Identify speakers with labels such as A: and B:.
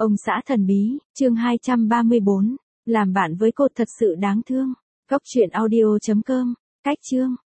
A: Ông xã thần bí, chương 234, làm bạn với cột thật sự đáng thương. Cốc truyện audio.com, cách chương.